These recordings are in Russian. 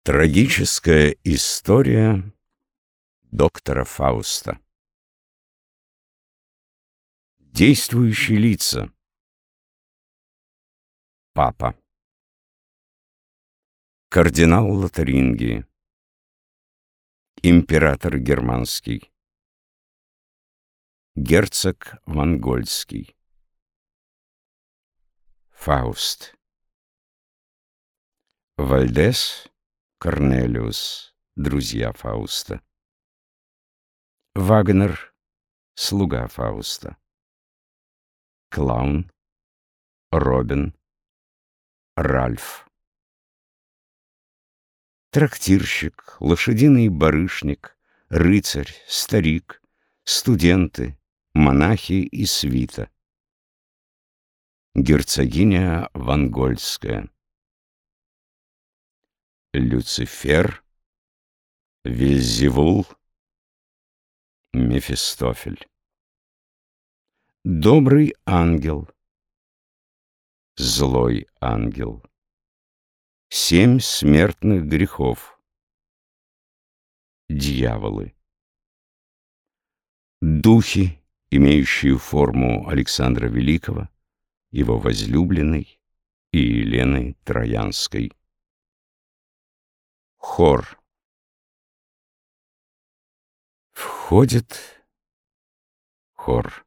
Трагическая история доктора Фауста. Действующие лица. Папа. Кардинал Лотарингии. Император германский. Герцог Вангольский. Фауст. Вальдес, Корнелиус, друзья Фауста. Вагнер, слуга Фауста. Клаун, Робин, Ральф. Трактирщик, лошадиный барышник, рыцарь, старик, студенты, монахи и свита. Герцогиня Вангольская. Люцифер, Вельзевул, Мефистофель. Добрый ангел, злой ангел. 7 смертных грехов. Дьяволы. Духи, имеющие форму Александра Великого, его возлюбленной и Елены Троянской. Хор. Входит хор.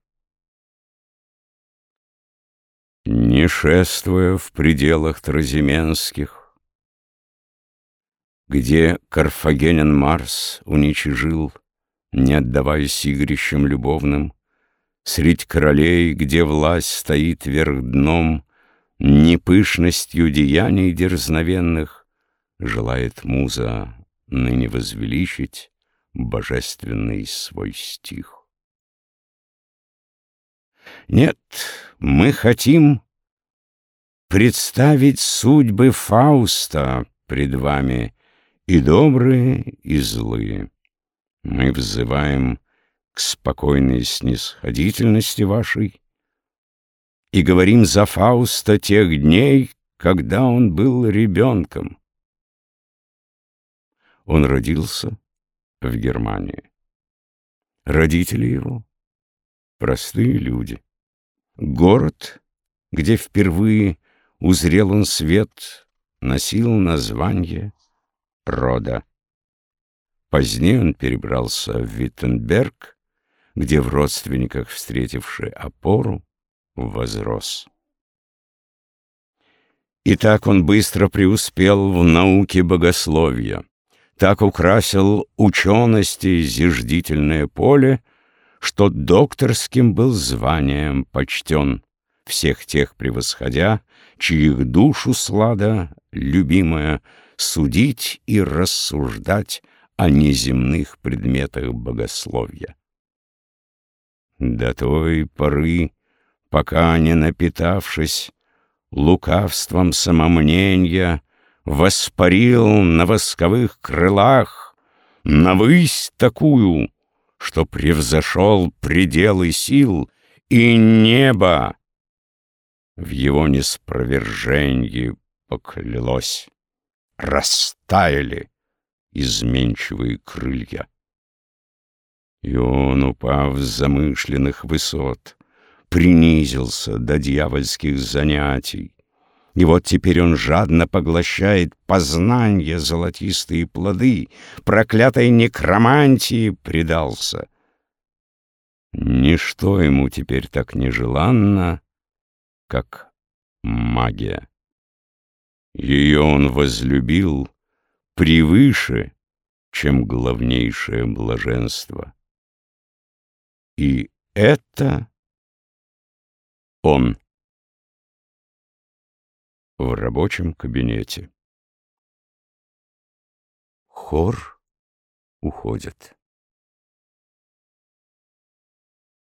Не шествуя в пределах тразименских, где карфагенин Марс уничижил, не отдаваясь игрищам любовным, средь королей, где власть стоит вверх дном, не пышностью деяний дерзновенных желает муза ныне возвеличить божественный свой стих. Нет, мы хотим представить судьбы Фауста пред вами, и добрые, и злые. Мы взываем к спокойной снисходительности вашей и говорим за Фауста тех дней, когда он был ребенком. Он родился в Германии. Родители его — простые люди. Город, где впервые узрел он свет, носил название Рода. Позднее он перебрался в Виттенберг, где в родственниках, встретивший опору, возрос. И так он быстро преуспел в науке богословия, так украсил учености зиждительное поле, что докторским был званием почтен, всех тех превосходя, чьих душу слада, любимая, судить и рассуждать о неземных предметах богословия. До той поры, пока, не напитавшись лукавством самомнения, воспарил на восковых крылах навысь такую, что превзошел пределы сил, и небо в его неспроверженье поклялось. Растаяли изменчивые крылья. И он, упав с замышленных высот, принизился до дьявольских занятий. И вот теперь он жадно поглощает познанья золотистые плоды, проклятой некромантии предался. Ничто ему теперь так нежеланно, как магия. Ее он возлюбил превыше, чем главнейшее блаженство. И это он в рабочем кабинете. Хор уходит.